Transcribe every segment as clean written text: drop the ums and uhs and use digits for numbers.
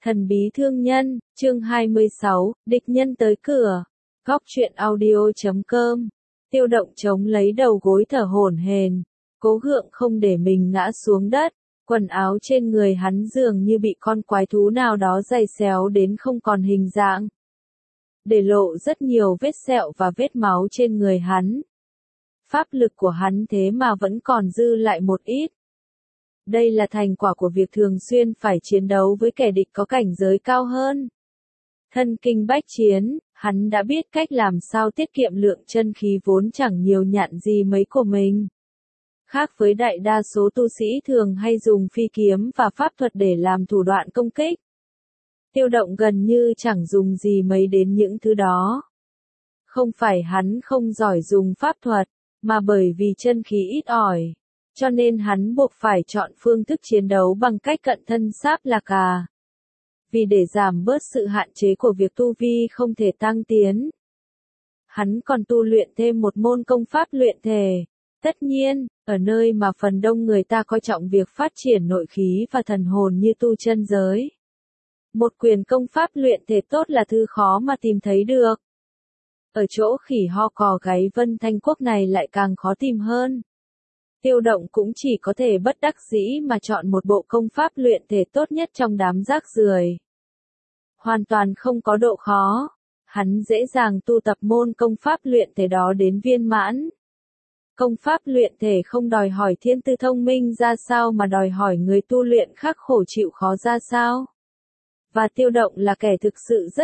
Thần bí thương nhân, chương 26, địch nhân tới cửa. Góc truyện audio.com. Tiêu Động chống lấy đầu gối thở hổn hển, cố gượng không để mình ngã xuống đất. Quần áo trên người hắn dường như bị con quái thú nào đó giày xéo đến không còn hình dạng, để lộ rất nhiều vết sẹo và vết máu trên người hắn. Pháp lực của hắn thế mà vẫn còn dư lại một ít. Đây là thành quả của việc thường xuyên phải chiến đấu với kẻ địch có cảnh giới cao hơn. Thân kinh bách chiến, hắn đã biết cách làm sao tiết kiệm lượng chân khí vốn chẳng nhiều nhặn gì mấy của mình. Khác với đại đa số tu sĩ thường hay dùng phi kiếm và pháp thuật để làm thủ đoạn công kích, Tiêu Động gần như chẳng dùng gì mấy đến những thứ đó. Không phải hắn không giỏi dùng pháp thuật, mà bởi vì chân khí ít ỏi, cho nên hắn buộc phải chọn phương thức chiến đấu bằng cách cận thân sáp lạc à. Vì để giảm bớt sự hạn chế của việc tu vi không thể tăng tiến, hắn còn tu luyện thêm một môn công pháp luyện thể. Tất nhiên, ở nơi mà phần đông người ta coi trọng việc phát triển nội khí và thần hồn như tu chân giới, một quyền công pháp luyện thể tốt là thứ khó mà tìm thấy được. Ở chỗ khỉ ho cò gáy Vân Thanh Quốc này lại càng khó tìm hơn. Tiêu Động cũng chỉ có thể bất đắc dĩ mà chọn một bộ công pháp luyện thể tốt nhất trong đám rác rưởi. Hoàn toàn không có độ khó, hắn dễ dàng tu tập môn công pháp luyện thể đó đến viên mãn. Công pháp luyện thể không đòi hỏi thiên tư thông minh ra sao mà đòi hỏi người tu luyện khắc khổ chịu khó ra sao. Và Tiêu Động là kẻ thực sự rất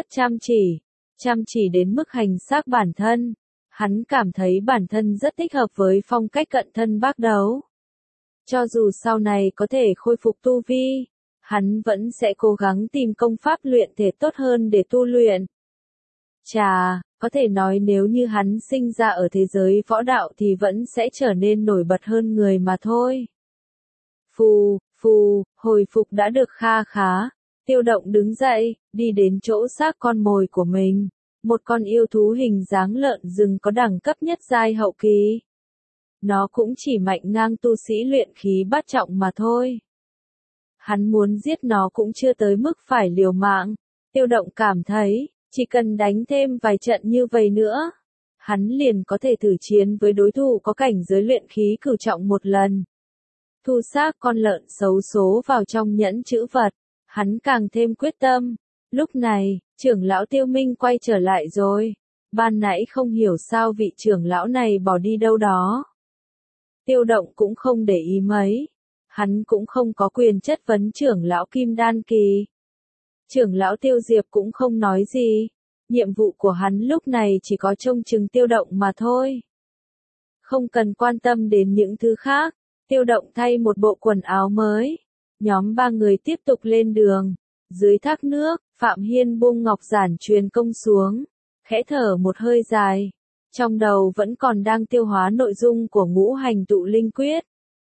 chăm chỉ đến mức hành xác bản thân. Hắn cảm thấy bản thân rất thích hợp với phong cách cận thân bác đấu. Cho dù sau này có thể khôi phục tu vi, hắn vẫn sẽ cố gắng tìm công pháp luyện thể tốt hơn để tu luyện. Chà, có thể nói nếu như hắn sinh ra ở thế giới võ đạo thì vẫn sẽ trở nên nổi bật hơn người mà thôi. Phù, hồi phục đã được kha khá. Tiêu Động đứng dậy, đi đến chỗ xác con mồi của mình. Một con yêu thú hình dáng lợn rừng có đẳng cấp nhất giai hậu kỳ. Nó cũng chỉ mạnh ngang tu sĩ luyện khí bát trọng mà thôi. Hắn muốn giết nó cũng chưa tới mức phải liều mạng. Tiêu Động cảm thấy, chỉ cần đánh thêm vài trận như vậy nữa, hắn liền có thể thử chiến với đối thủ có cảnh giới luyện khí cửu trọng một lần. Thu xác con lợn xấu số vào trong nhẫn chữ vật, hắn càng thêm quyết tâm. Lúc này, trưởng lão Tiêu Minh quay trở lại rồi. Ban nãy không hiểu sao vị trưởng lão này bỏ đi đâu đó. Tiêu Động cũng không để ý mấy. Hắn cũng không có quyền chất vấn trưởng lão Kim Đan Kỳ. Trưởng lão Tiêu Diệp cũng không nói gì. Nhiệm vụ của hắn lúc này chỉ có trông chừng Tiêu Động mà thôi. Không cần quan tâm đến những thứ khác. Tiêu Động thay một bộ quần áo mới. Nhóm 3 người tiếp tục lên đường. Dưới thác nước, Phạm Hiên buông ngọc giản truyền công xuống, khẽ thở một hơi dài. Trong đầu vẫn còn đang tiêu hóa nội dung của ngũ hành tụ linh quyết.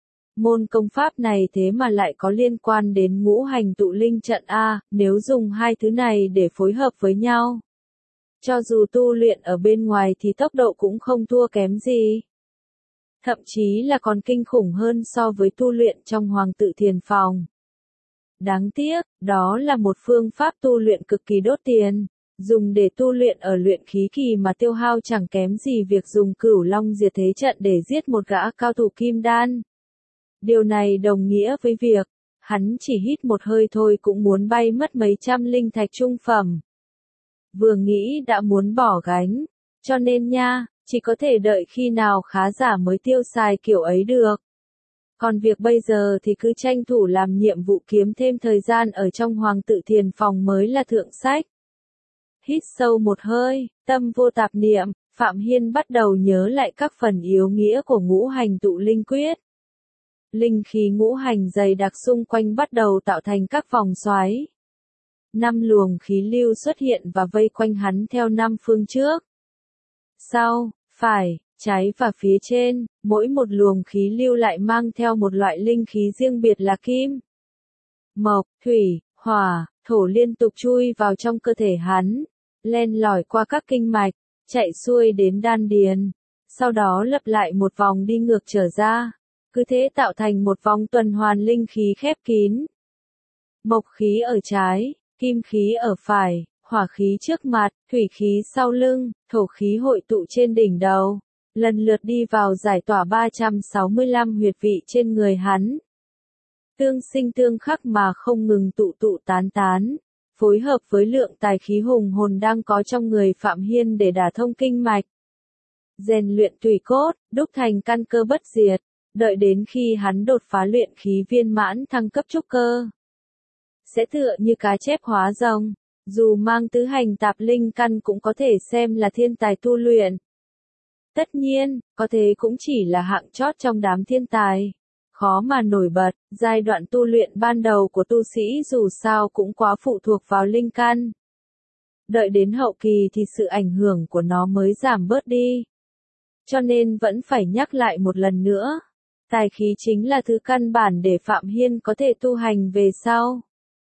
Môn công pháp này thế mà lại có liên quan đến ngũ hành tụ linh trận A, nếu dùng hai thứ này để phối hợp với nhau. Cho dù tu luyện ở bên ngoài thì tốc độ cũng không thua kém gì. Thậm chí là còn kinh khủng hơn so với tu luyện trong Hoàng Tự Thiền Phòng. Đáng tiếc, đó là một phương pháp tu luyện cực kỳ đốt tiền, dùng để tu luyện ở luyện khí kỳ mà tiêu hao chẳng kém gì việc dùng Cửu Long diệt thế trận để giết một gã cao thủ kim đan. Điều này đồng nghĩa với việc, hắn chỉ hít một hơi thôi cũng muốn bay mất mấy trăm linh thạch trung phẩm. Vừa nghĩ đã muốn bỏ gánh, cho nên nha, chỉ có thể đợi khi nào khá giả mới tiêu xài kiểu ấy được. Còn việc bây giờ thì cứ tranh thủ làm nhiệm vụ kiếm thêm thời gian ở trong Hoàng Tự Thiền Phòng mới là thượng sách. Hít sâu một hơi, tâm vô tạp niệm, Phạm Hiên bắt đầu nhớ lại các phần yếu nghĩa của ngũ hành tụ linh quyết. Linh khí ngũ hành dày đặc xung quanh bắt đầu tạo thành các vòng xoáy. 5 luồng khí lưu xuất hiện và vây quanh hắn theo 5 phương trước, sau, phải, trái và phía trên, mỗi một luồng khí lưu lại mang theo một loại linh khí riêng biệt là kim, mộc, thủy, hỏa, thổ liên tục chui vào trong cơ thể hắn, len lỏi qua các kinh mạch, chạy xuôi đến đan điền, sau đó lặp lại một vòng đi ngược trở ra, cứ thế tạo thành một vòng tuần hoàn linh khí khép kín. Mộc khí ở trái, Kim khí ở phải, hỏa khí trước mặt, thủy khí sau lưng, thổ khí hội tụ trên đỉnh đầu, lần lượt đi vào giải tỏa 365 huyệt vị trên người hắn. Tương sinh tương khắc mà không ngừng tụ tán tán, phối hợp với lượng tài khí hùng hồn đang có trong người Phạm Hiên để đả thông kinh mạch. Rèn luyện tùy cốt, đúc thành căn cơ bất diệt, đợi đến khi hắn đột phá luyện khí viên mãn thăng cấp trúc cơ. Sẽ tựa như cá chép hóa rồng, dù mang tứ hành tạp linh căn cũng có thể xem là thiên tài tu luyện. Tất nhiên, có thế cũng chỉ là hạng chót trong đám thiên tài. Khó mà nổi bật, giai đoạn tu luyện ban đầu của tu sĩ dù sao cũng quá phụ thuộc vào linh căn. Đợi đến hậu kỳ thì sự ảnh hưởng của nó mới giảm bớt đi. Cho nên vẫn phải nhắc lại một lần nữa. Tài khí chính là thứ căn bản để Phạm Hiên có thể tu hành về sau.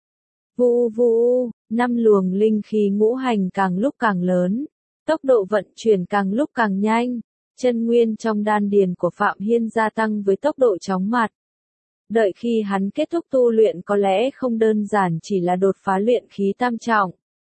Vụ vụ, 5 luồng linh khí ngũ hành càng lúc càng lớn, tốc độ vận chuyển càng lúc càng nhanh, chân nguyên trong đan điền của Phạm Hiên gia tăng với tốc độ chóng mặt. Đợi khi hắn kết thúc tu luyện có lẽ không đơn giản chỉ là đột phá luyện khí tam trọng.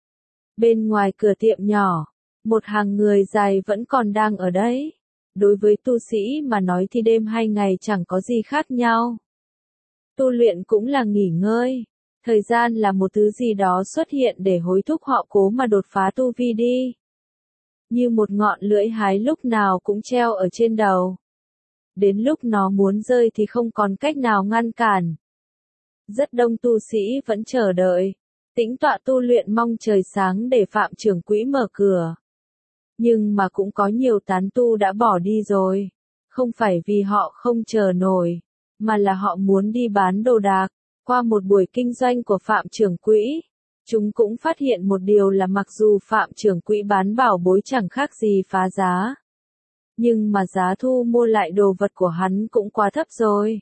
Bên ngoài cửa tiệm nhỏ, một hàng người dài vẫn còn đang ở đấy. Đối với tu sĩ mà nói thì đêm hay ngày chẳng có gì khác nhau. Tu luyện cũng là nghỉ ngơi. Thời gian là một thứ gì đó xuất hiện để hối thúc họ cố mà đột phá tu vi đi. Như một ngọn lưỡi hái lúc nào cũng treo ở trên đầu. Đến lúc nó muốn rơi thì không còn cách nào ngăn cản. Rất đông tu sĩ vẫn chờ đợi, tĩnh tọa tu luyện mong trời sáng để Phạm trưởng quỹ mở cửa. Nhưng mà cũng có nhiều tán tu đã bỏ đi rồi. Không phải vì họ không chờ nổi, mà là họ muốn đi bán đồ đạc. Qua một buổi kinh doanh của Phạm trưởng quỹ, chúng cũng phát hiện một điều là mặc dù Phạm trưởng quỹ bán bảo bối chẳng khác gì phá giá. Nhưng mà giá thu mua lại đồ vật của hắn cũng quá thấp rồi.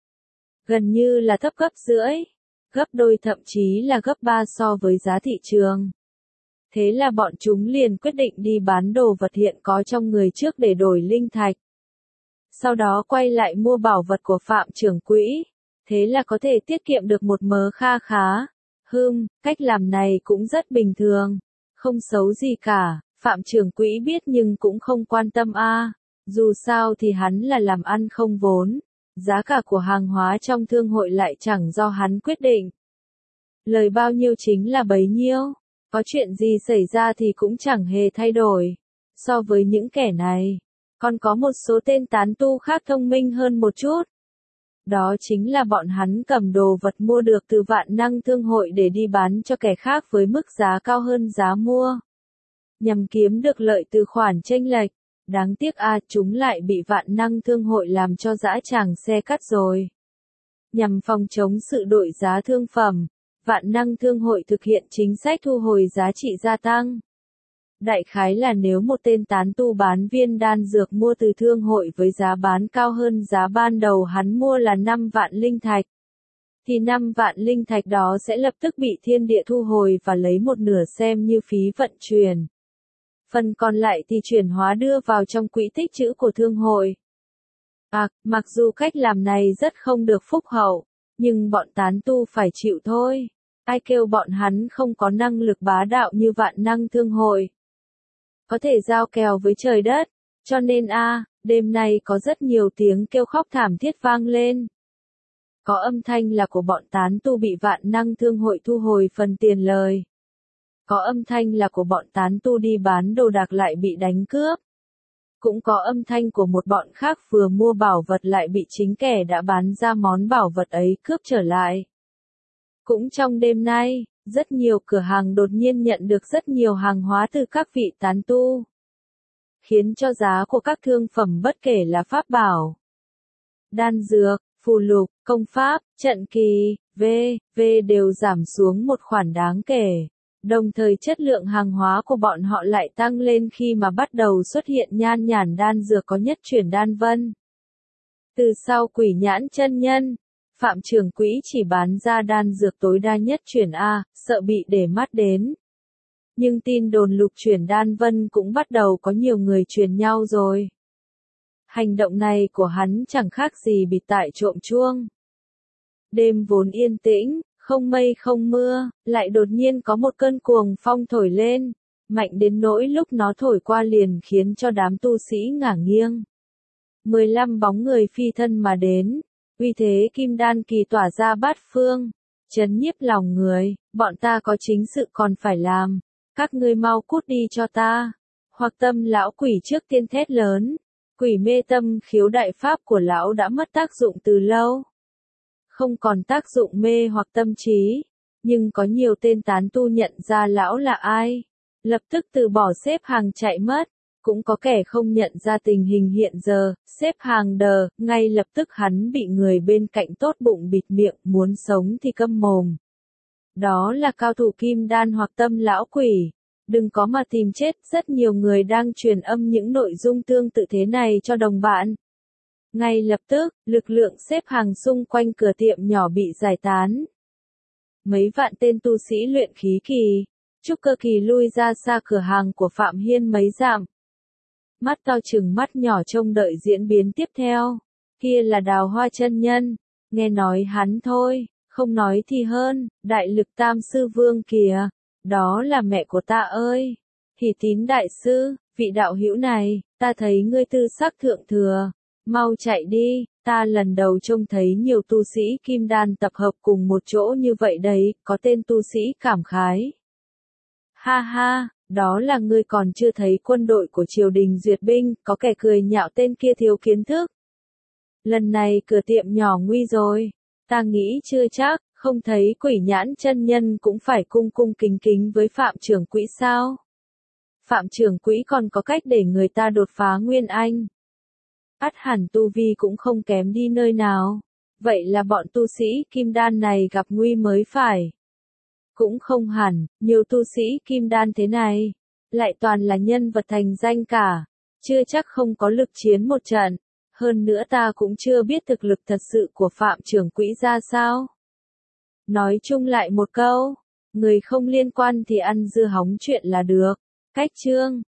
Gần như là thấp gấp rưỡi, gấp đôi thậm chí là gấp 3 so với giá thị trường. Thế là bọn chúng liền quyết định đi bán đồ vật hiện có trong người trước để đổi linh thạch. Sau đó quay lại mua bảo vật của Phạm trưởng quỹ. Thế là có thể tiết kiệm được một mớ kha khá. Cách làm này cũng rất bình thường. Không xấu gì cả, Phạm trưởng quỹ biết nhưng cũng không quan tâm Dù sao thì hắn là làm ăn không vốn. Giá cả của hàng hóa trong thương hội lại chẳng do hắn quyết định. Lời bao nhiêu chính là bấy nhiêu. Có chuyện gì xảy ra thì cũng chẳng hề thay đổi. So với những kẻ này, còn có một số tên tán tu khác thông minh hơn một chút. Đó chính là bọn hắn cầm đồ vật mua được từ Vạn Năng Thương hội để đi bán cho kẻ khác với mức giá cao hơn giá mua. Nhằm kiếm được lợi từ khoản chênh lệch. Đáng tiếc chúng lại bị Vạn Năng Thương hội làm cho dã tràng xe cắt rồi. Nhằm phòng chống sự đội giá thương phẩm, Vạn Năng Thương hội thực hiện chính sách thu hồi giá trị gia tăng. Đại khái là nếu một tên tán tu bán viên đan dược mua từ thương hội với giá bán cao hơn giá ban đầu hắn mua là 5 vạn linh thạch, thì 5 vạn linh thạch đó sẽ lập tức bị thiên địa thu hồi và lấy một nửa xem như phí vận chuyển. Phần còn lại thì chuyển hóa đưa vào trong quỹ tích trữ của thương hội. Mặc dù cách làm này rất không được phúc hậu, nhưng bọn tán tu phải chịu thôi. Ai kêu bọn hắn không có năng lực bá đạo như Vạn Năng Thương hội. Có thể giao kèo với trời đất, cho nên đêm nay có rất nhiều tiếng kêu khóc thảm thiết vang lên. Có âm thanh là của bọn tán tu bị Vạn Năng Thương hội thu hồi phần tiền lời. Có âm thanh là của bọn tán tu đi bán đồ đạc lại bị đánh cướp. Cũng có âm thanh của một bọn khác vừa mua bảo vật lại bị chính kẻ đã bán ra món bảo vật ấy cướp trở lại. Cũng trong đêm nay, rất nhiều cửa hàng đột nhiên nhận được rất nhiều hàng hóa từ các vị tán tu. Khiến cho giá của các thương phẩm bất kể là pháp bảo, đan dược, phù lục, công pháp, trận kỳ, v.v. đều giảm xuống một khoản đáng kể. Đồng thời chất lượng hàng hóa của bọn họ lại tăng lên khi mà bắt đầu xuất hiện nhan nhản đan dược có nhất chuyển đan vân. Từ sau Quỷ Nhãn chân nhân, Phạm trưởng quỹ chỉ bán ra đan dược tối đa nhất chuyển sợ bị để mắt đến. Nhưng tin đồn lục chuyển đan vân cũng bắt đầu có nhiều người truyền nhau rồi. Hành động này của hắn chẳng khác gì bịt tai trộm chuông. Đêm vốn yên tĩnh, Không mây không mưa, lại đột nhiên có một cơn cuồng phong thổi lên, mạnh đến nỗi lúc nó thổi qua liền khiến cho đám tu sĩ ngả nghiêng. 15 bóng người phi thân mà đến, uy thế kim đan kỳ tỏa ra bát phương, chấn nhiếp lòng người, bọn ta có chính sự còn phải làm, các ngươi mau cút đi cho ta. Hoặc Tâm lão quỷ trước tiên thét lớn, quỷ mê tâm khiếu đại pháp của lão đã mất tác dụng từ lâu. Không còn tác dụng mê hoặc tâm trí, nhưng có nhiều tên tán tu nhận ra lão là ai, lập tức từ bỏ xếp hàng chạy mất, cũng có kẻ không nhận ra tình hình hiện giờ, xếp hàng đờ, ngay lập tức hắn bị người bên cạnh tốt bụng bịt miệng, muốn sống thì câm mồm. Đó là cao thủ kim đan hoặc Tâm lão quỷ. Đừng có mà tìm chết, rất nhiều người đang truyền âm những nội dung tương tự thế này cho đồng bạn. Ngay lập tức, lực lượng xếp hàng xung quanh cửa tiệm nhỏ bị giải tán. Mấy vạn tên tu sĩ luyện khí kỳ, trúc cơ kỳ lui ra xa cửa hàng của Phạm Hiên mấy dặm. Mắt to chừng mắt nhỏ trông đợi diễn biến tiếp theo. Kia là Đào Hoa chân nhân, nghe nói hắn thôi, không nói thì hơn, đại lực tam sư vương kìa. Đó là mẹ của ta ơi! Hỷ Tín đại sư, vị đạo hữu này, ta thấy ngươi tư sắc thượng thừa, mau chạy đi, ta lần đầu trông thấy nhiều tu sĩ kim đan tập hợp cùng một chỗ như vậy đấy, có tên tu sĩ cảm khái. Ha ha, đó là ngươi còn chưa thấy quân đội của triều đình duyệt binh, có kẻ cười nhạo tên kia thiếu kiến thức. Lần này cửa tiệm nhỏ nguy rồi, ta nghĩ chưa chắc. Không thấy Quỷ Nhãn chân nhân cũng phải cung cung kính kính với Phạm trưởng quỹ sao? Phạm trưởng quỹ còn có cách để người ta đột phá nguyên anh. Ắt hẳn tu vi cũng không kém đi nơi nào. Vậy là bọn tu sĩ kim đan này gặp nguy mới phải. Cũng không hẳn, nhiều tu sĩ kim đan thế này, lại toàn là nhân vật thành danh cả, chưa chắc không có lực chiến một trận. Hơn nữa ta cũng chưa biết thực lực thật sự của Phạm trưởng quỹ ra sao. Nói chung lại một câu, người không liên quan thì ăn dưa hóng chuyện là được. Cách chương